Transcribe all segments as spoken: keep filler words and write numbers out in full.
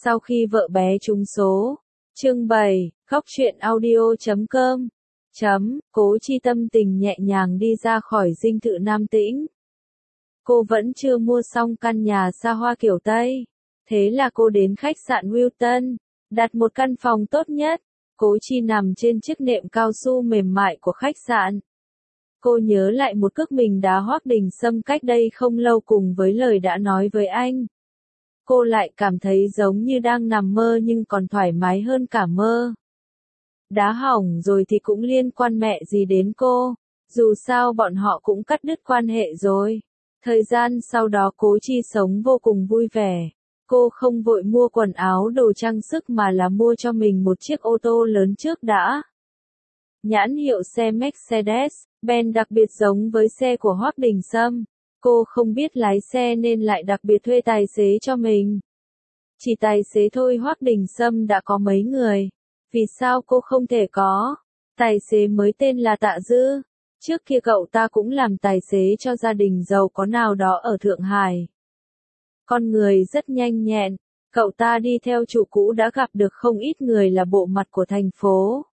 Sau khi vợ bé trúng số. Chương bảy, khóc chuyện audio chấm com. Chấm, Cố Chi tâm tình nhẹ nhàng đi ra khỏi dinh thự Nam Tĩnh. Cô vẫn chưa mua xong căn nhà xa hoa kiểu Tây. Thế là cô đến khách sạn Wilton, đặt một căn phòng tốt nhất. Cố Chi nằm trên chiếc nệm cao su mềm mại của khách sạn. Cô nhớ lại một cước mình đá Hoắc Đình Sâm cách đây không lâu cùng với lời đã nói với anh. Cô lại cảm thấy giống như đang nằm mơ nhưng còn thoải mái hơn cả mơ. Đá hỏng rồi thì cũng liên quan mẹ gì đến cô, dù sao bọn họ cũng cắt đứt quan hệ rồi. Thời gian sau đó Cố Chi sống vô cùng vui vẻ. Cô không vội mua quần áo đồ trang sức mà là mua cho mình một chiếc ô tô lớn trước đã. Nhãn hiệu xe Mercedes-Benz đặc biệt giống với xe của Hoắc Đình Sâm. Cô không biết lái xe nên lại đặc biệt thuê tài xế cho mình. Chỉ tài xế thôi Hoắc Đình Sâm đã có mấy người. Vì sao cô không thể có? Tài xế mới tên là Tạ Dư. Trước kia cậu ta cũng làm tài xế cho gia đình giàu có nào đó ở Thượng Hải. Con người rất nhanh nhẹn, cậu ta đi theo chủ cũ đã gặp được không ít người là bộ mặt của thành phố.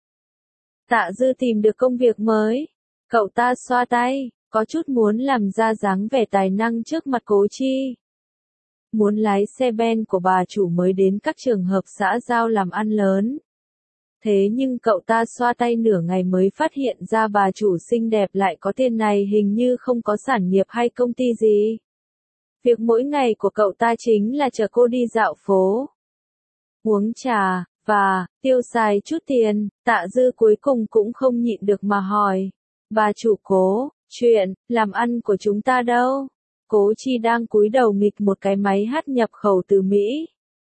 Tạ Dư tìm được công việc mới. Cậu ta xoa tay, có chút muốn làm ra dáng vẻ tài năng trước mặt Cố Chi. Muốn lái xe ben của bà chủ mới đến các trường hợp xã giao làm ăn lớn. Thế nhưng cậu ta xoa tay nửa ngày mới phát hiện ra bà chủ xinh đẹp lại có tiền này hình như không có sản nghiệp hay công ty gì. Việc mỗi ngày của cậu ta chính là chở cô đi dạo phố, uống trà, và tiêu xài chút tiền. Tạ Dư cuối cùng cũng không nhịn được mà hỏi. Bà chủ Cố, chuyện làm ăn của chúng ta đâu? Cố Chi đang cúi đầu nghịch một cái máy hát nhập khẩu từ Mỹ.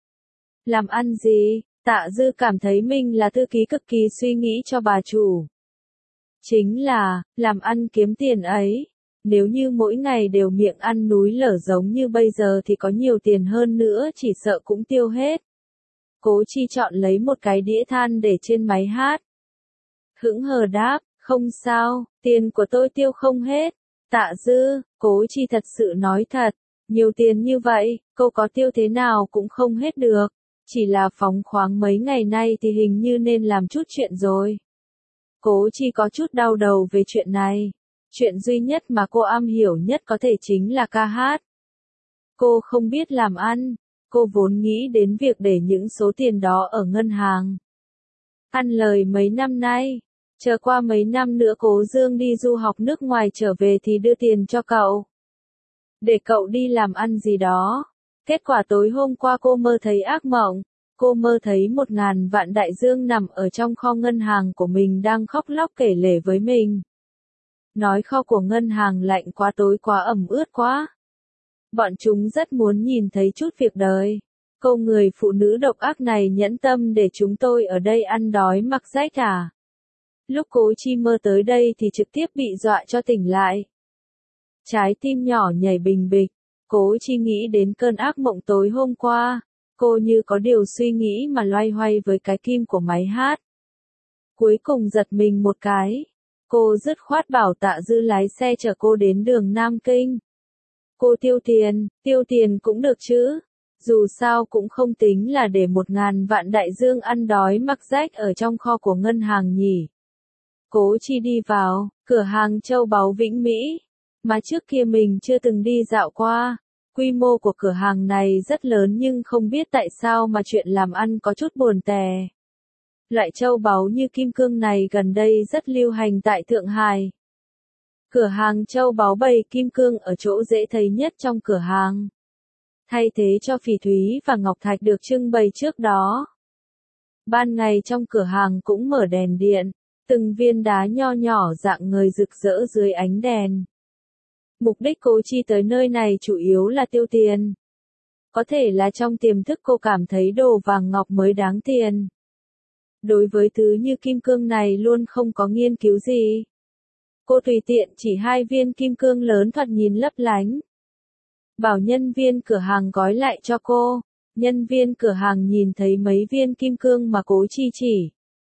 Làm ăn gì? Tạ Dư cảm thấy mình là thư ký cực kỳ suy nghĩ cho bà chủ. Chính là, làm ăn kiếm tiền ấy. Nếu như mỗi ngày đều miệng ăn núi lở giống như bây giờ thì có nhiều tiền hơn nữa chỉ sợ cũng tiêu hết. Cố Chi chọn lấy một cái đĩa than để trên máy hát. Hững hờ đáp, không sao, tiền của tôi tiêu không hết. Tạ Dư, Cố Chi thật sự nói thật, nhiều tiền như vậy, cô có tiêu thế nào cũng không hết được. Chỉ là phóng khoáng mấy ngày nay thì hình như nên làm chút chuyện rồi. Cố Chi có chút đau đầu về chuyện này. Chuyện duy nhất mà cô am hiểu nhất có thể chính là ca hát. Cô không biết làm ăn. Cô vốn nghĩ đến việc để những số tiền đó ở ngân hàng. Ăn lời mấy năm nay. Chờ qua mấy năm nữa Cố Dương đi du học nước ngoài trở về thì đưa tiền cho cậu. Để cậu đi làm ăn gì đó. Kết quả tối hôm qua cô mơ thấy ác mộng. Cô mơ thấy một ngàn vạn đại dương nằm ở trong kho ngân hàng của mình đang khóc lóc kể lể với mình. Nói kho của ngân hàng lạnh quá tối quá ẩm ướt quá. Bọn chúng rất muốn nhìn thấy chút việc đời. Câu người phụ nữ độc ác này nhẫn tâm để chúng tôi ở đây ăn đói mặc rách à. Lúc Cố Chi mơ tới đây thì trực tiếp bị dọa cho tỉnh lại. Trái tim nhỏ nhảy bình bịch. Cố Chi nghĩ đến cơn ác mộng tối hôm qua. Cô như có điều suy nghĩ mà loay hoay với cái kim của máy hát. Cuối cùng giật mình một cái. Cô dứt khoát bảo Tạ Dư lái xe chở cô đến đường Nam Kinh. Cô tiêu tiền, tiêu tiền cũng được chứ. Dù sao cũng không tính là để một ngàn vạn đại dương ăn đói mặc rách ở trong kho của ngân hàng nhỉ. Cố Chi đi vào, cửa hàng châu báu Vĩnh Mỹ. Mà trước kia mình chưa từng đi dạo qua. Quy mô của cửa hàng này rất lớn nhưng không biết tại sao mà chuyện làm ăn có chút buồn tẻ. Loại châu báu như kim cương này gần đây rất lưu hành tại Thượng Hải. Cửa hàng châu báu bày kim cương ở chỗ dễ thấy nhất trong cửa hàng. Thay thế cho phỉ thúy và ngọc thạch được trưng bày trước đó. Ban ngày trong cửa hàng cũng mở đèn điện, từng viên đá nho nhỏ dạng người rực rỡ dưới ánh đèn. Mục đích Cố Chi tới nơi này chủ yếu là tiêu tiền. Có thể là trong tiềm thức cô cảm thấy đồ vàng ngọc mới đáng tiền. Đối với thứ như kim cương này luôn không có nghiên cứu gì. Cô tùy tiện chỉ hai viên kim cương lớn thoạt nhìn lấp lánh. Bảo nhân viên cửa hàng gói lại cho cô. Nhân viên cửa hàng nhìn thấy mấy viên kim cương mà Cố Chi chỉ.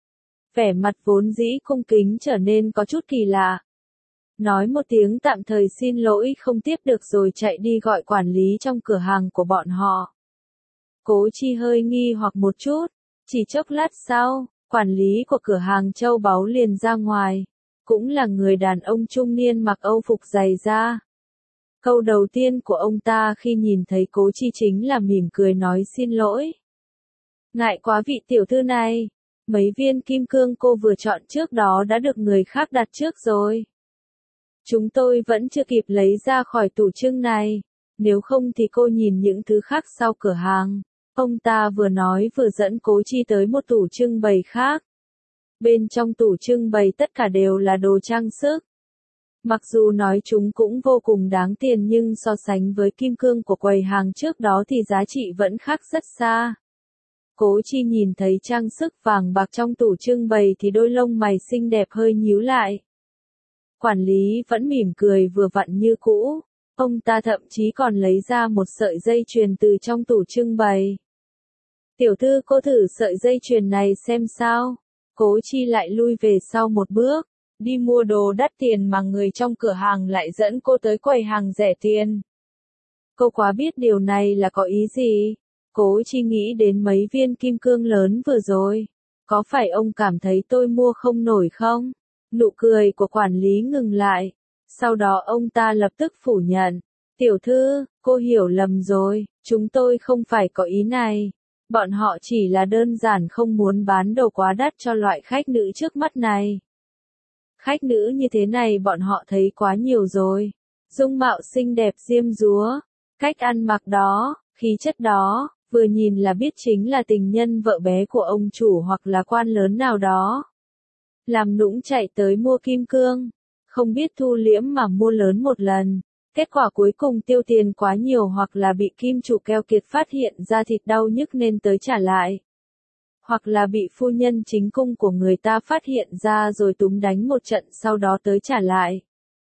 Vẻ mặt vốn dĩ cung kính trở nên có chút kỳ lạ. Nói một tiếng tạm thời xin lỗi không tiếp được rồi chạy đi gọi quản lý trong cửa hàng của bọn họ. Cố Chi hơi nghi hoặc một chút, chỉ chốc lát sau, quản lý của cửa hàng châu báu liền ra ngoài, cũng là người đàn ông trung niên mặc âu phục dày da. Câu đầu tiên của ông ta khi nhìn thấy Cố Chi chính là mỉm cười nói xin lỗi. Ngại quá vị tiểu thư này, mấy viên kim cương cô vừa chọn trước đó đã được người khác đặt trước rồi. Chúng tôi vẫn chưa kịp lấy ra khỏi tủ trưng này, nếu không thì cô nhìn những thứ khác sau cửa hàng. Ông ta vừa nói vừa dẫn Cố Chi tới một tủ trưng bày khác. Bên trong tủ trưng bày tất cả đều là đồ trang sức. Mặc dù nói chúng cũng vô cùng đáng tiền nhưng so sánh với kim cương của quầy hàng trước đó thì giá trị vẫn khác rất xa. Cố Chi nhìn thấy trang sức vàng bạc trong tủ trưng bày thì đôi lông mày xinh đẹp hơi nhíu lại. Quản lý vẫn mỉm cười vừa vặn như cũ, ông ta thậm chí còn lấy ra một sợi dây chuyền từ trong tủ trưng bày. Tiểu thư cô thử sợi dây chuyền này xem sao. Cố Chi lại lui về sau một bước, đi mua đồ đắt tiền mà người trong cửa hàng lại dẫn cô tới quầy hàng rẻ tiền. Cô quá biết điều này là có ý gì. Cố Chi nghĩ đến mấy viên kim cương lớn vừa rồi. Có phải ông cảm thấy tôi mua không nổi không? Nụ cười của quản lý ngừng lại. Sau đó ông ta lập tức phủ nhận. Tiểu thư, cô hiểu lầm rồi, chúng tôi không phải có ý này. Bọn họ chỉ là đơn giản không muốn bán đồ quá đắt cho loại khách nữ trước mắt này. Khách nữ như thế này bọn họ thấy quá nhiều rồi. Dung mạo xinh đẹp diêm dúa, cách ăn mặc đó, khí chất đó, vừa nhìn là biết chính là tình nhân vợ bé của ông chủ hoặc là quan lớn nào đó. Làm nũng chạy tới mua kim cương, không biết thu liễm mà mua lớn một lần. Kết quả cuối cùng tiêu tiền quá nhiều hoặc là bị kim chủ keo kiệt phát hiện ra thịt đau nhức nên tới trả lại. Hoặc là bị phu nhân chính cung của người ta phát hiện ra rồi túm đánh một trận sau đó tới trả lại.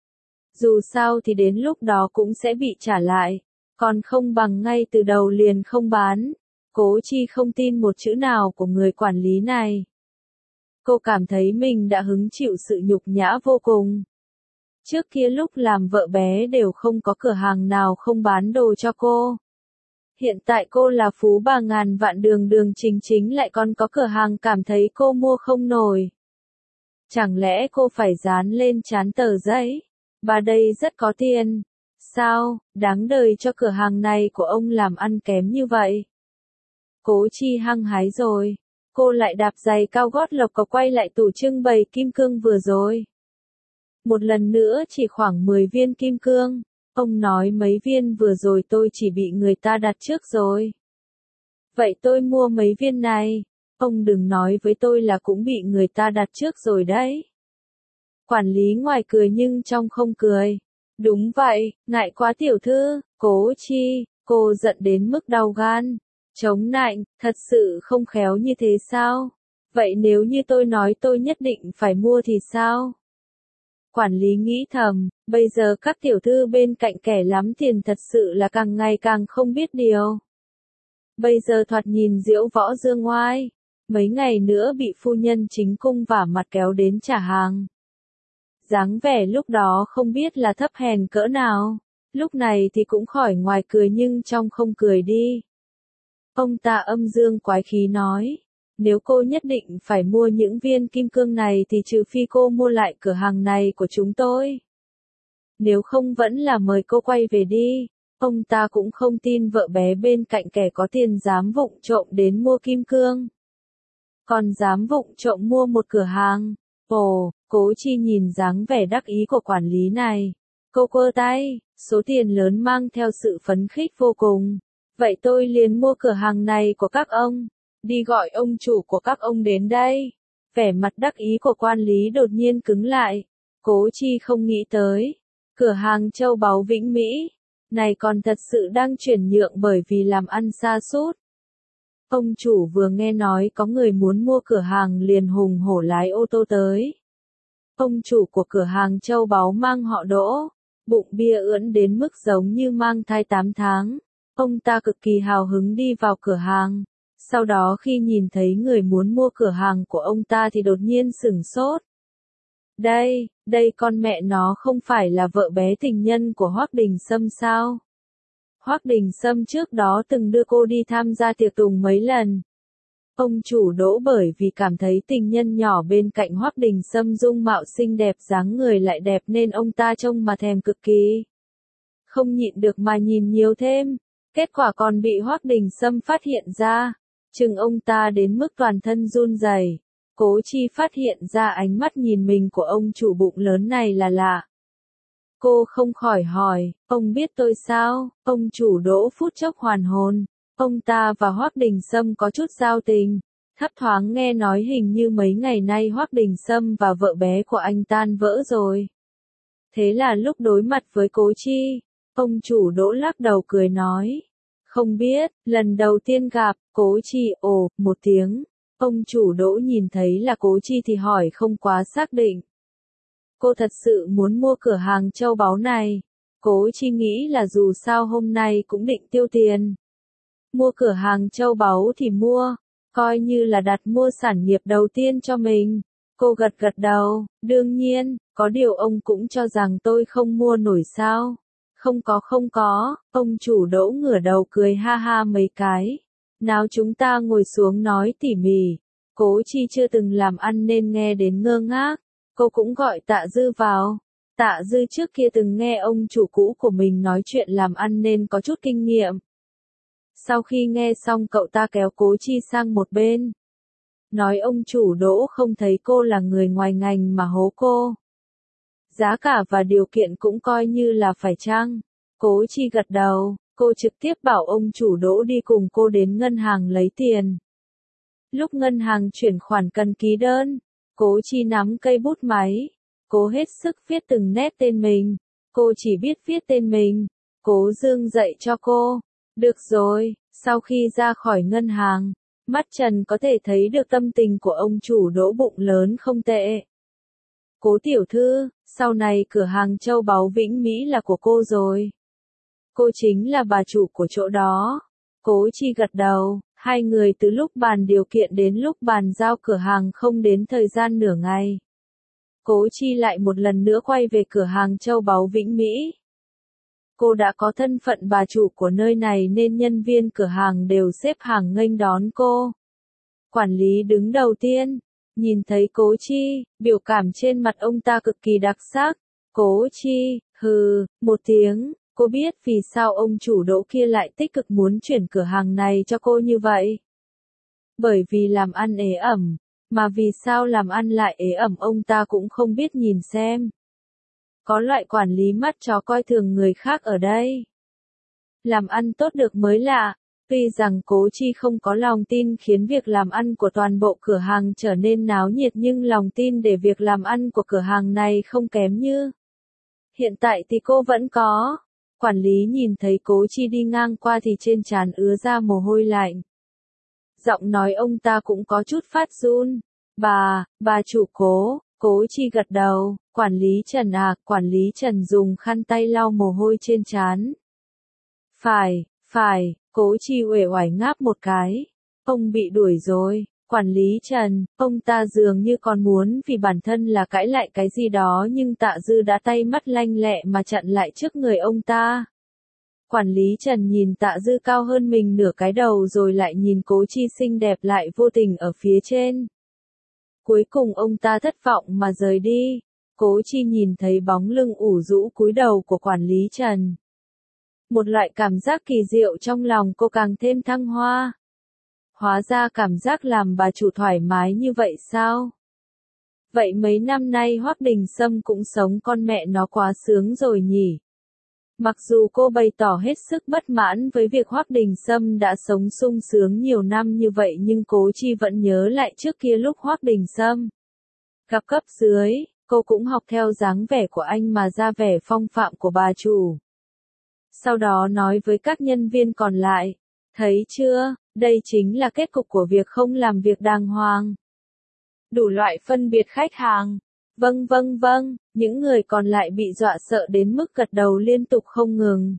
Dù sao thì đến lúc đó cũng sẽ bị trả lại, còn không bằng ngay từ đầu liền không bán. Cố Chi không tin một chữ nào của người quản lý này. Cô cảm thấy mình đã hứng chịu sự nhục nhã vô cùng. Trước kia lúc làm vợ bé đều không có cửa hàng nào không bán đồ cho cô. Hiện tại cô là phú bà ngàn vạn đường đường chính chính lại còn có cửa hàng cảm thấy cô mua không nổi. Chẳng lẽ cô phải dán lên trán tờ giấy? Bà đây rất có tiền. Sao, đáng đời cho cửa hàng này của ông làm ăn kém như vậy? Cố Chi hăng hái rồi. Cô lại đạp giày cao gót lộc cộc quay lại tủ trưng bày kim cương vừa rồi. Một lần nữa chỉ khoảng mười viên kim cương. Ông nói mấy viên vừa rồi tôi chỉ bị người ta đặt trước rồi. Vậy tôi mua mấy viên này. Ông đừng nói với tôi là cũng bị người ta đặt trước rồi đấy. Quản lý ngoài cười nhưng trong không cười. Đúng vậy, ngại quá tiểu thư, Cố Chi, cô giận đến mức đau gan. Chống nạnh, thật sự không khéo như thế sao? Vậy nếu như tôi nói tôi nhất định phải mua thì sao? Quản lý nghĩ thầm, bây giờ các tiểu thư bên cạnh kẻ lắm tiền thật sự là càng ngày càng không biết điều. Bây giờ thoạt nhìn diễu võ dương ngoai, mấy ngày nữa bị phu nhân chính cung vả mặt kéo đến trả hàng. Dáng vẻ lúc đó không biết là thấp hèn cỡ nào, lúc này thì cũng khỏi ngoài cười nhưng trong không cười đi. Ông ta âm dương quái khí nói, nếu cô nhất định phải mua những viên kim cương này thì trừ phi cô mua lại cửa hàng này của chúng tôi. Nếu không vẫn là mời cô quay về đi. Ông ta cũng không tin vợ bé bên cạnh kẻ có tiền dám vụng trộm đến mua kim cương. Còn dám vụng trộm mua một cửa hàng. Ồ, Cố Chi nhìn dáng vẻ đắc ý của quản lý này. Cô quơ tay, số tiền lớn mang theo sự phấn khích vô cùng. Vậy tôi liền mua cửa hàng này của các ông. Đi gọi ông chủ của các ông đến đây. Vẻ mặt đắc ý của quan lý đột nhiên cứng lại. Cố Chi không nghĩ tới. Cửa hàng châu báu Vĩnh Mỹ này còn thật sự đang chuyển nhượng bởi vì làm ăn sa sút. Ông chủ vừa nghe nói có người muốn mua cửa hàng liền hùng hổ lái ô tô tới. Ông chủ của cửa hàng châu báu mang họ Đỗ, bụng bia ưỡn đến mức giống như mang thai tám tháng. Ông ta cực kỳ hào hứng đi vào cửa hàng. Sau đó khi nhìn thấy người muốn mua cửa hàng của ông ta thì đột nhiên sửng sốt. Đây, đây con mẹ nó không phải là vợ bé tình nhân của Hoắc Đình Sâm sao? Hoắc Đình Sâm trước đó từng đưa cô đi tham gia tiệc tùng mấy lần. Ông chủ Đỗ bởi vì cảm thấy tình nhân nhỏ bên cạnh Hoắc Đình Sâm dung mạo xinh đẹp dáng người lại đẹp nên ông ta trông mà thèm cực kỳ. Không nhịn được mà nhìn nhiều thêm, kết quả còn bị Hoắc Đình Sâm phát hiện ra, chừng ông ta đến mức toàn thân run rẩy. Cố Chi phát hiện ra ánh mắt nhìn mình của ông chủ bụng lớn này là lạ. Cô không khỏi hỏi, ông biết tôi sao? Ông chủ Đỗ phút chốc hoàn hồn. Ông ta và Hoắc Đình Sâm có chút giao tình. Thấp thoáng nghe nói hình như mấy ngày nay Hoắc Đình Sâm và vợ bé của anh tan vỡ rồi. Thế là lúc đối mặt với Cố Chi, ông chủ Đỗ lắc đầu cười nói. Không biết, lần đầu tiên gặp, Cố Chi ồ, một tiếng. Ông chủ Đỗ nhìn thấy là Cố Chi thì hỏi không quá xác định. Cô thật sự muốn mua cửa hàng châu báu này. Cố Chi nghĩ là dù sao hôm nay cũng định tiêu tiền. Mua cửa hàng châu báu thì mua, coi như là đặt mua sản nghiệp đầu tiên cho mình. Cô gật gật đầu, đương nhiên, có điều ông cũng cho rằng tôi không mua nổi sao. Không có không có, ông chủ Đỗ ngửa đầu cười ha ha mấy cái. Nào chúng ta ngồi xuống nói tỉ mỉ. Cố Chi chưa từng làm ăn nên nghe đến ngơ ngác. Cô cũng gọi Tạ Dư vào. Tạ Dư trước kia từng nghe ông chủ cũ của mình nói chuyện làm ăn nên có chút kinh nghiệm. Sau khi nghe xong cậu ta kéo Cố Chi sang một bên. Nói ông chủ Đỗ không thấy cô là người ngoài ngành mà hố cô. Giá cả và điều kiện cũng coi như là phải chăng. Cố Chi gật đầu, cô trực tiếp bảo ông chủ Đỗ đi cùng cô đến ngân hàng lấy tiền. Lúc ngân hàng chuyển khoản cần ký đơn, Cố Chi nắm cây bút máy. Cố hết sức viết từng nét tên mình. Cô chỉ biết viết tên mình. Cố Dương dạy cho cô. Được rồi, sau khi ra khỏi ngân hàng, mắt Trần có thể thấy được tâm tình của ông chủ Đỗ bụng lớn không tệ. Cố tiểu thư, sau này cửa hàng châu báu Vĩnh Mỹ là của cô rồi. Cô chính là bà chủ của chỗ đó. Cố Chi gật đầu, hai người từ lúc bàn điều kiện đến lúc bàn giao cửa hàng không đến thời gian nửa ngày. Cố Chi lại một lần nữa quay về cửa hàng châu báu Vĩnh Mỹ. Cô đã có thân phận bà chủ của nơi này nên nhân viên cửa hàng đều xếp hàng nghênh đón cô. Quản lý đứng đầu tiên, nhìn thấy Cố Chi, biểu cảm trên mặt ông ta cực kỳ đặc sắc. Cố Chi, hừ, một tiếng, cô biết vì sao ông chủ Đỗ kia lại tích cực muốn chuyển cửa hàng này cho cô như vậy. Bởi vì làm ăn ế ẩm, mà vì sao làm ăn lại ế ẩm ông ta cũng không biết nhìn xem. Có loại quản lý mắt chó coi thường người khác ở đây. Làm ăn tốt được mới lạ, tuy rằng Cố Chi không có lòng tin khiến việc làm ăn của toàn bộ cửa hàng trở nên náo nhiệt nhưng lòng tin để việc làm ăn của cửa hàng này không kém như. Hiện tại thì cô vẫn có. Quản lý nhìn thấy Cố Chi đi ngang qua thì trên trán ứa ra mồ hôi lạnh. Giọng nói ông ta cũng có chút phát run. Bà, bà chủ Cố. Cố Chi gật đầu, quản lý Trần à, quản lý Trần dùng khăn tay lau mồ hôi trên trán. Phải, phải, Cố Chi uể oải ngáp một cái. Ông bị đuổi rồi, quản lý Trần, ông ta dường như còn muốn vì bản thân là cãi lại cái gì đó nhưng Tạ Dư đã tay mắt lanh lẹ mà chặn lại trước người ông ta. Quản lý Trần nhìn Tạ Dư cao hơn mình nửa cái đầu rồi lại nhìn Cố Chi xinh đẹp lại vô tình ở phía trên. Cuối cùng ông ta thất vọng mà rời đi. Cố Chi nhìn thấy bóng lưng ủ rũ cúi đầu của quản lý Trần. Một loại cảm giác kỳ diệu trong lòng cô càng thêm thăng hoa. Hóa ra cảm giác làm bà chủ thoải mái như vậy sao? Vậy mấy năm nay Hoắc Đình Sâm cũng sống con mẹ nó quá sướng rồi nhỉ? Mặc dù cô bày tỏ hết sức bất mãn với việc Hoắc Đình Sâm đã sống sung sướng nhiều năm như vậy nhưng Cố Chi vẫn nhớ lại trước kia lúc Hoắc Đình Sâm gặp cấp dưới, cô cũng học theo dáng vẻ của anh mà ra vẻ phong phạm của bà chủ. Sau đó nói với các nhân viên còn lại, thấy chưa, đây chính là kết cục của việc không làm việc đàng hoàng. Đủ loại phân biệt khách hàng. Vâng vâng vâng, những người còn lại bị dọa sợ đến mức gật đầu liên tục không ngừng.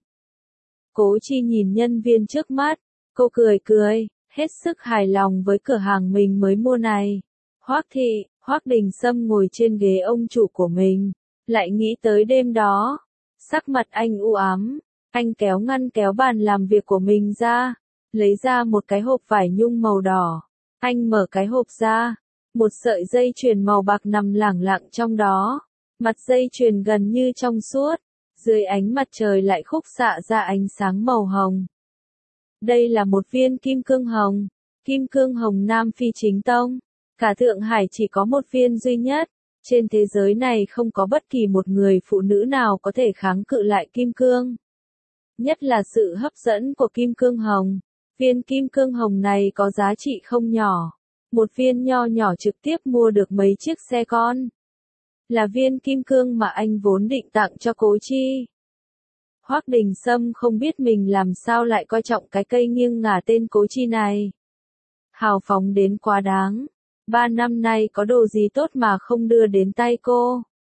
Cố Chi nhìn nhân viên trước mắt, cô cười cười, hết sức hài lòng với cửa hàng mình mới mua này. Hoắc thị, Hoắc Đình Sâm ngồi trên ghế ông chủ của mình, lại nghĩ tới đêm đó. Sắc mặt anh u ám, Anh kéo ngăn kéo bàn làm việc của mình ra, lấy ra một cái hộp vải nhung màu đỏ. Anh mở cái hộp ra, một sợi dây chuyền màu bạc nằm lẳng lặng trong đó. Mặt dây chuyền gần như trong suốt, dưới ánh mặt trời lại khúc xạ ra ánh sáng màu hồng. Đây là một viên kim cương hồng, kim cương hồng Nam Phi chính tông. Cả Thượng Hải chỉ có một viên duy nhất, trên thế giới này không có bất kỳ một người phụ nữ nào có thể kháng cự lại kim cương. Nhất là sự hấp dẫn của kim cương hồng. Viên kim cương hồng này có giá trị không nhỏ. Một viên nho nhỏ trực tiếp mua được mấy chiếc xe con. Là viên kim cương mà anh vốn định tặng cho Cố Chi. Hoắc Đình Sâm không biết mình làm sao lại coi trọng cái cây nghiêng ngả tên Cố Chi này. Hào phóng đến quá đáng. Ba năm nay có đồ gì tốt mà không đưa đến tay cô.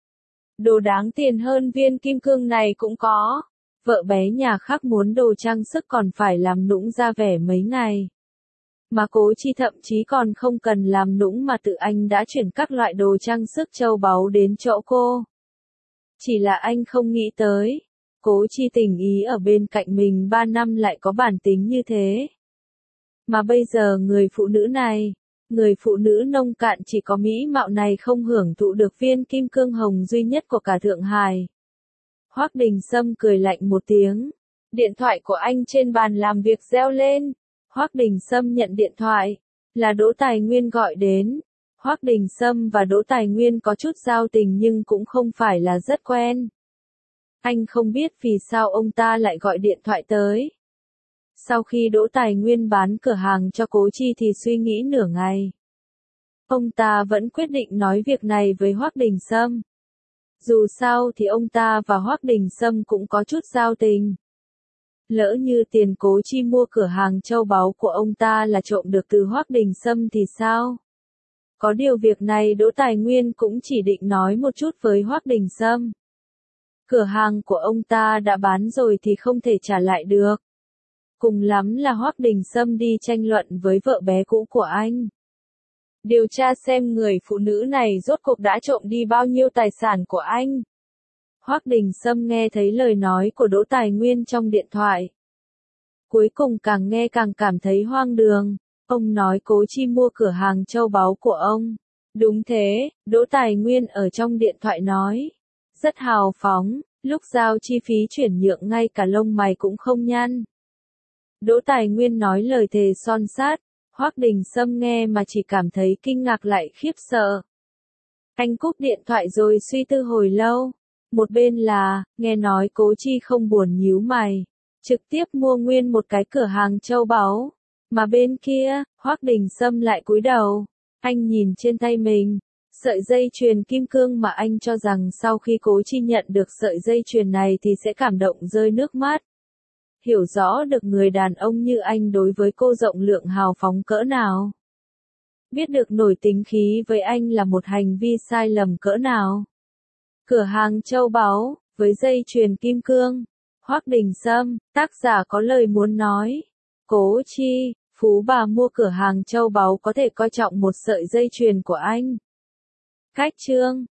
Đồ đáng tiền hơn viên kim cương này cũng có. Vợ bé nhà khác muốn đồ trang sức còn phải làm nũng ra vẻ mấy ngày. Mà Cố Chi thậm chí còn không cần làm nũng mà tự anh đã chuyển các loại đồ trang sức châu báu đến chỗ cô. Chỉ là anh không nghĩ tới, Cố Chi tình ý ở bên cạnh mình ba năm lại có bản tính như thế. Mà bây giờ người phụ nữ này, người phụ nữ nông cạn chỉ có mỹ mạo này không hưởng thụ được viên kim cương hồng duy nhất của cả Thượng Hải. Hoắc Đình Sâm cười lạnh một tiếng. Điện thoại của anh trên bàn làm việc reo lên. Hoắc Đình Sâm nhận điện thoại. Là Đỗ Tài Nguyên gọi đến. Hoắc Đình Sâm và Đỗ Tài Nguyên có chút giao tình nhưng cũng không phải là rất quen. Anh không biết vì sao ông ta lại gọi điện thoại tới. Sau khi Đỗ Tài Nguyên bán cửa hàng cho Cố Chi thì suy nghĩ nửa ngày. Ông ta vẫn quyết định nói việc này với Hoắc Đình Sâm. Dù sao thì ông ta và Hoắc Đình Sâm cũng có chút giao tình. Lỡ như tiền Cố Chi mua cửa hàng châu báu của ông ta là trộm được từ Hoắc Đình Sâm thì sao? Có điều việc này Đỗ Tài Nguyên cũng chỉ định nói một chút với Hoắc Đình Sâm. Cửa hàng của ông ta đã bán rồi thì không thể trả lại được. Cùng lắm là Hoắc Đình Sâm đi tranh luận với vợ bé cũ của anh. Điều tra xem người phụ nữ này rốt cuộc đã trộm đi bao nhiêu tài sản của anh. Hoắc Đình Sâm nghe thấy lời nói của Đỗ Tài Nguyên trong điện thoại. Cuối cùng càng nghe càng cảm thấy hoang đường. Ông nói Cố Chi mua cửa hàng châu báu của ông. Đúng thế, Đỗ Tài Nguyên ở trong điện thoại nói. Rất hào phóng, lúc giao chi phí chuyển nhượng ngay cả lông mày cũng không nhăn. Đỗ Tài Nguyên nói lời thề son sắt. Hoắc Đình Sâm nghe mà chỉ cảm thấy kinh ngạc lại khiếp sợ. Anh cúp điện thoại rồi suy tư hồi lâu. Một bên là, nghe nói Cố Chi không buồn nhíu mày, trực tiếp mua nguyên một cái cửa hàng châu báu. Mà bên kia, Hoắc Đình Sâm lại cúi đầu. Anh nhìn trên tay mình, sợi dây chuyền kim cương mà anh cho rằng sau khi Cố Chi nhận được sợi dây chuyền này thì sẽ cảm động rơi nước mắt. Hiểu rõ được người đàn ông như anh đối với cô rộng lượng hào phóng cỡ nào. Biết được nổi tính khí với anh là một hành vi sai lầm cỡ nào. Cửa hàng châu báu, với dây chuyền kim cương. Hoắc Đình Sâm, tác giả có lời muốn nói. Cố Chi, phú bà mua cửa hàng châu báu có thể coi trọng một sợi dây chuyền của anh. Cách chương